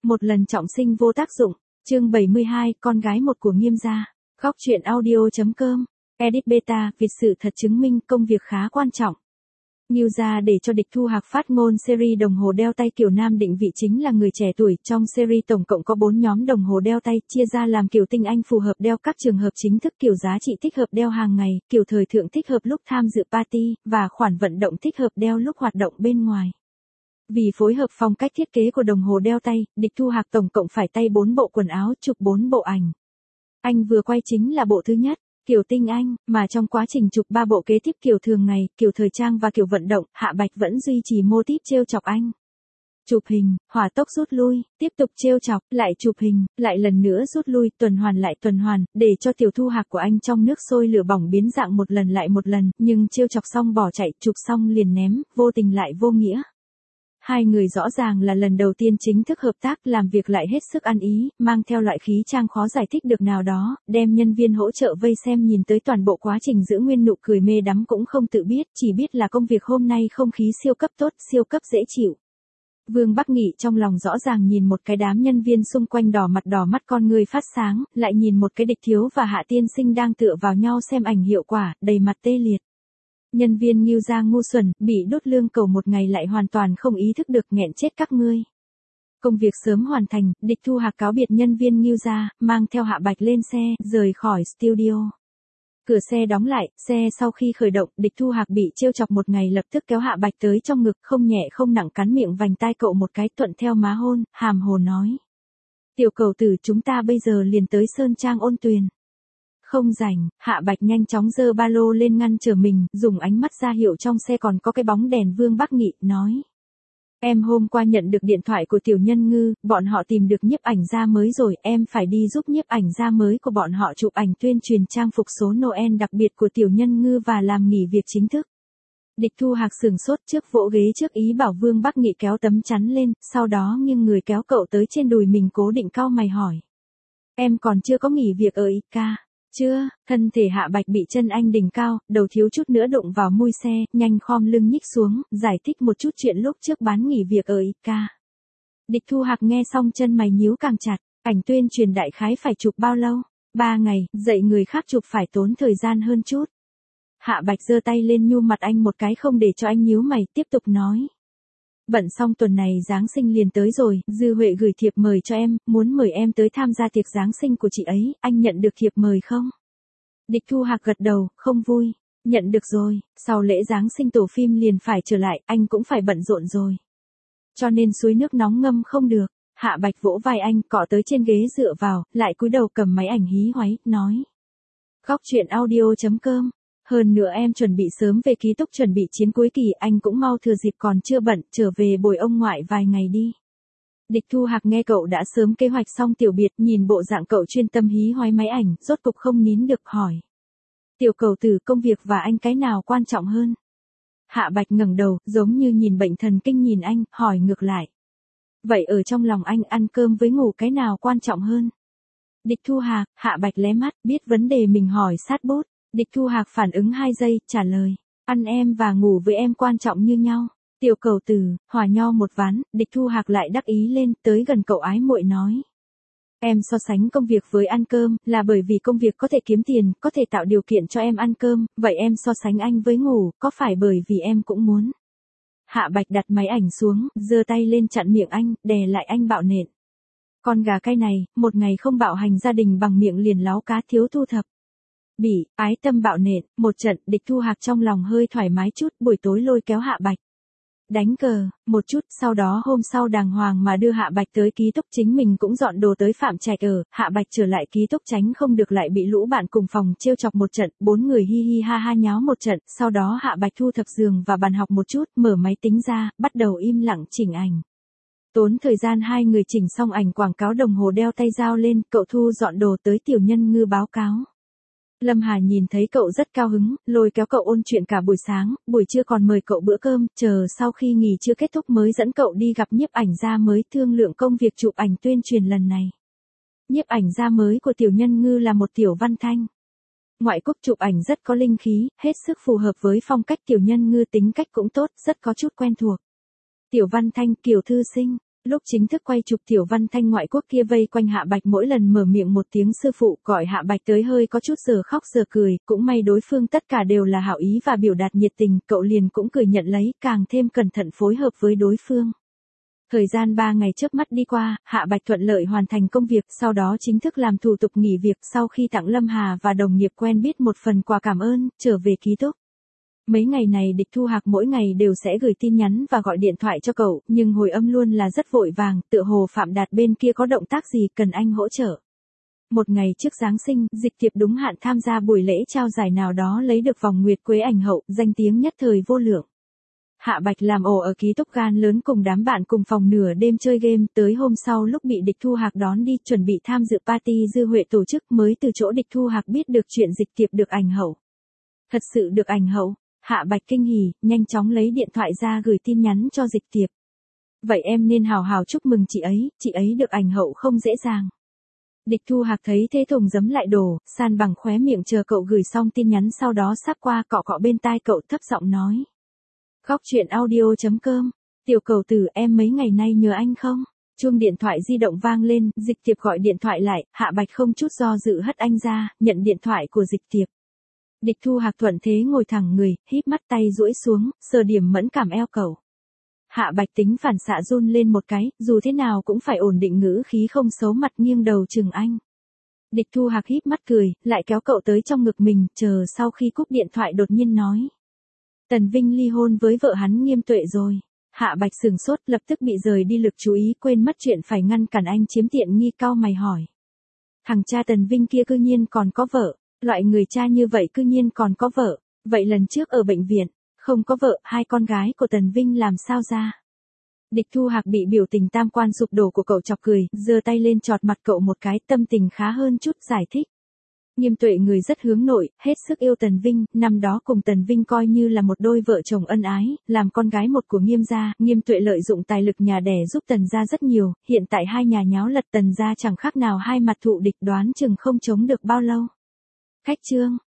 Một lần trọng sinh vô tác dụng. Chương 72, con gái một của Nghiêm gia. Góc truyện audio.com. Edit beta, việc sự thật chứng minh công việc khá quan trọng. Nghiêm gia để cho Địch Thu Hạc phát ngôn series đồng hồ đeo tay kiểu nam định vị chính là người trẻ tuổi. Trong series tổng cộng có 4 nhóm đồng hồ đeo tay, chia ra làm kiểu tinh anh phù hợp đeo các trường hợp chính thức, kiểu giá trị thích hợp đeo hàng ngày, kiểu thời thượng thích hợp lúc tham dự party, và khoản vận động thích hợp đeo lúc hoạt động bên ngoài. Vì phối hợp phong cách thiết kế của đồng hồ đeo tay, Địch Thu Hạc tổng cộng phải tay 4 bộ quần áo, chụp 4 bộ ảnh. Anh vừa quay chính là bộ thứ nhất, kiểu tinh anh, mà trong quá trình chụp 3 bộ kế tiếp kiểu thường ngày, kiểu thời trang và kiểu vận động, Hạ Bạch vẫn duy trì mô típ trêu chọc anh. Chụp hình, hỏa tốc rút lui, tiếp tục trêu chọc, lại chụp hình, lại lần nữa rút lui, tuần hoàn lại tuần hoàn, để cho Tiểu Thu Hạc của anh trong nước sôi lửa bỏng biến dạng một lần lại một lần, nhưng trêu chọc xong bỏ chạy, chụp xong liền ném, vô tình lại vô nghĩa. Hai người rõ ràng là lần đầu tiên chính thức hợp tác, làm việc lại hết sức ăn ý, mang theo loại khí trang khó giải thích được nào đó, đem nhân viên hỗ trợ vây xem nhìn tới toàn bộ quá trình giữ nguyên nụ cười mê đắm cũng không tự biết, chỉ biết là công việc hôm nay không khí siêu cấp tốt, siêu cấp dễ chịu. Vương Bắc Nghị trong lòng rõ ràng nhìn một cái đám nhân viên xung quanh đỏ mặt con người phát sáng, lại nhìn một cái Địch Thiếu và Hạ Tiên Sinh đang tựa vào nhau xem ảnh hiệu quả, đầy mặt tê liệt. Nhân viên Nghiêm gia ngu xuẩn, bị đốt lương cầu một ngày lại hoàn toàn không ý thức được, nghẹn chết các ngươi. Công việc sớm hoàn thành, Địch Thu Hạc cáo biệt nhân viên Nghiêm gia, mang theo Hạ Bạch lên xe, rời khỏi studio. Cửa xe đóng lại, xe sau khi khởi động, Địch Thu Hạc bị trêu chọc một ngày lập tức kéo Hạ Bạch tới trong ngực, không nhẹ không nặng cắn miệng vành tai cậu một cái, thuận theo má hôn, hàm hồ nói. Tiểu cầu tử, chúng ta bây giờ liền tới Sơn Trang Ôn Tuyền. Không rảnh, Hạ Bạch nhanh chóng giơ ba lô lên ngăn trở mình, dùng ánh mắt ra hiệu trong xe còn có cái bóng đèn. Vương Bắc Nghị nói. Em hôm qua nhận được điện thoại của Tiểu Nhân Ngư, bọn họ tìm được nhiếp ảnh gia mới rồi, em phải đi giúp nhiếp ảnh gia mới của bọn họ chụp ảnh tuyên truyền trang phục số Noel đặc biệt của Tiểu Nhân Ngư và làm nghỉ việc chính thức. Địch Thu Hạc sừng sốt trước, vỗ ghế trước ý bảo Vương Bắc Nghị kéo tấm chắn lên, sau đó nghiêng người kéo cậu tới trên đùi mình, cố định cau mày hỏi. Em còn chưa có nghỉ việc ở IK. Chưa, thân thể Hạ Bạch bị chân anh đỉnh cao, đầu thiếu chút nữa đụng vào mui xe, nhanh khom lưng nhích xuống, giải thích một chút chuyện lúc trước bán nghỉ việc ở IK. Địch Thu Hạc nghe xong chân mày nhíu càng chặt, ảnh tuyên truyền đại khái phải chụp bao lâu? 3 ngày, dạy người khác chụp phải tốn thời gian hơn chút. Hạ Bạch giơ tay lên nhu mặt anh một cái không để cho anh nhíu mày, tiếp tục nói. Bận xong tuần này Giáng sinh liền tới rồi, Dư Huệ gửi thiệp mời cho em, muốn mời em tới tham gia tiệc Giáng sinh của chị ấy, anh nhận được thiệp mời không? Địch Thu Hạc gật đầu, không vui, nhận được rồi, sau lễ Giáng sinh tổ phim liền phải trở lại, anh cũng phải bận rộn rồi. Cho nên suối nước nóng ngâm không được. Hạ Bạch vỗ vai anh, cọ tới trên ghế dựa vào, lại cúi đầu cầm máy ảnh hí hoáy, nói. Góc truyện audio.com. Hơn nữa em chuẩn bị sớm về ký túc chuẩn bị chiến cuối kỳ, anh cũng mau thừa dịp còn chưa bận, trở về bồi ông ngoại vài ngày đi. Địch Thu Hạc nghe cậu đã sớm kế hoạch xong tiểu biệt, nhìn bộ dạng cậu chuyên tâm hí hoáy máy ảnh, rốt cục không nín được hỏi. Tiểu cầu tử, công việc và anh cái nào quan trọng hơn? Hạ Bạch ngẩng đầu, giống như nhìn bệnh thần kinh nhìn anh, hỏi ngược lại. Vậy ở trong lòng anh, ăn cơm với ngủ cái nào quan trọng hơn? Địch Thu Hạc, Hạ Bạch lé mắt, biết vấn đề mình hỏi sát bút. Địch Thu Hạc phản ứng 2 giây, trả lời. Ăn em và ngủ với em quan trọng như nhau. Tiểu cầu tử, hòa nho một ván, Địch Thu Hạc lại đắc ý lên, tới gần cậu ái muội nói. Em so sánh công việc với ăn cơm, là bởi vì công việc có thể kiếm tiền, có thể tạo điều kiện cho em ăn cơm, vậy em so sánh anh với ngủ, có phải bởi vì em cũng muốn? Hạ Bạch đặt máy ảnh xuống, giơ tay lên chặn miệng anh, đè lại anh bạo nện. Con gà cay này, một ngày không bạo hành gia đình bằng miệng liền láo cá thiếu thu thập. Bị, ái tâm bạo nện, một trận, Địch Thu Hạc trong lòng hơi thoải mái chút, buổi tối lôi kéo Hạ Bạch. Đánh cờ, một chút, sau đó hôm sau đàng hoàng mà đưa Hạ Bạch tới ký túc, chính mình cũng dọn đồ tới Phạm Trạch ở, Hạ Bạch trở lại ký túc tránh không được lại bị lũ bạn cùng phòng trêu chọc một trận, 4 người hi hi ha ha nháo một trận, sau đó Hạ Bạch thu thập giường và bàn học một chút, mở máy tính ra, bắt đầu im lặng chỉnh ảnh. Tốn thời gian 2 người chỉnh xong ảnh quảng cáo đồng hồ đeo tay giao lên, cậu thu dọn đồ tới Tiểu Nhân Ngư báo cáo. Lâm Hà nhìn thấy cậu rất cao hứng, lôi kéo cậu ôn chuyện cả buổi sáng, buổi trưa còn mời cậu bữa cơm, chờ sau khi nghỉ trưa kết thúc mới dẫn cậu đi gặp nhiếp ảnh gia mới, thương lượng công việc chụp ảnh tuyên truyền lần này. Nhiếp ảnh gia mới của Tiểu Nhân Ngư là một Tiểu Văn Thanh. Ngoại quốc chụp ảnh rất có linh khí, hết sức phù hợp với phong cách Tiểu Nhân Ngư, tính cách cũng tốt, rất có chút quen thuộc. Tiểu Văn Thanh, kiểu thư sinh. Lúc chính thức quay chụp Tiểu Văn Thanh ngoại quốc kia vây quanh Hạ Bạch mỗi lần mở miệng một tiếng sư phụ gọi Hạ Bạch tới hơi có chút giờ khóc giờ cười, cũng may đối phương tất cả đều là hảo ý và biểu đạt nhiệt tình, cậu liền cũng cười nhận lấy, càng thêm cẩn thận phối hợp với đối phương. Thời gian 3 ngày chớp mắt đi qua, Hạ Bạch thuận lợi hoàn thành công việc, sau đó chính thức làm thủ tục nghỉ việc sau khi tặng Lâm Hà và đồng nghiệp quen biết một phần quà cảm ơn, trở về ký túc. Mấy ngày này Địch Thu Hạc mỗi ngày đều sẽ gửi tin nhắn và gọi điện thoại cho cậu, nhưng hồi âm luôn là rất vội vàng, tựa hồ Phạm Đạt bên kia có động tác gì cần anh hỗ trợ. Một ngày trước Giáng sinh, Dịch Tiệp đúng hạn tham gia buổi lễ trao giải nào đó lấy được vòng Nguyệt Quế ảnh hậu, danh tiếng nhất thời vô lượng. Hạ Bạch làm ổ ở ký túc gan lớn cùng đám bạn cùng phòng nửa đêm chơi game, tới hôm sau lúc bị Địch Thu Hạc đón đi chuẩn bị tham dự party Dư Huệ tổ chức mới từ chỗ Địch Thu Hạc biết được chuyện Dịch Tiệp được ảnh hậu. Thật sự được ảnh hậu, Hạ Bạch kinh hỉ, nhanh chóng lấy điện thoại ra gửi tin nhắn cho Dịch Tiệp. Vậy em nên hào hào chúc mừng chị ấy được ảnh hậu không dễ dàng. Địch Thu Hạc thấy thế thùng giấm lại đổ, san bằng khóe miệng chờ cậu gửi xong tin nhắn sau đó sắp qua cọ cọ bên tai cậu thấp giọng nói. Khóc chuyện audio.com, tiểu cầu tử em mấy ngày nay nhớ anh không? Chuông điện thoại di động vang lên, Dịch Tiệp gọi điện thoại lại, Hạ Bạch không chút do dự hất anh ra, nhận điện thoại của Dịch Tiệp. Địch Thu Hạc thuận thế ngồi thẳng người, híp mắt tay duỗi xuống, sờ điểm mẫn cảm eo cậu. Hạ Bạch tính phản xạ run lên một cái, dù thế nào cũng phải ổn định ngữ khí không xấu mặt nghiêng đầu chừng anh. Địch Thu Hạc híp mắt cười, lại kéo cậu tới trong ngực mình, chờ sau khi cúp điện thoại đột nhiên nói. Tần Vinh ly hôn với vợ hắn Nghiêm Tuệ rồi. Hạ Bạch sừng sốt lập tức bị rời đi lực chú ý quên mất chuyện phải ngăn cản anh chiếm tiện nghi cau mày hỏi. Thằng cha Tần Vinh kia cư nhiên còn có vợ, loại người cha như vậy cư nhiên còn có vợ, vậy lần trước ở bệnh viện, không có vợ, hai con gái của Tần Vinh làm sao ra? Địch Thu Hạc bị biểu tình tam quan sụp đổ của cậu chọc cười, giơ tay lên chọt mặt cậu một cái, tâm tình khá hơn chút, giải thích. Nghiêm Tuệ người rất hướng nội, hết sức yêu Tần Vinh, năm đó cùng Tần Vinh coi như là một đôi vợ chồng ân ái, làm con gái một của Nghiêm gia, Nghiêm Tuệ lợi dụng tài lực nhà đẻ giúp Tần gia rất nhiều, hiện tại hai nhà nháo lật Tần gia chẳng khác nào hai mặt thụ địch đoán chừng không chống được bao lâu. Khách trương,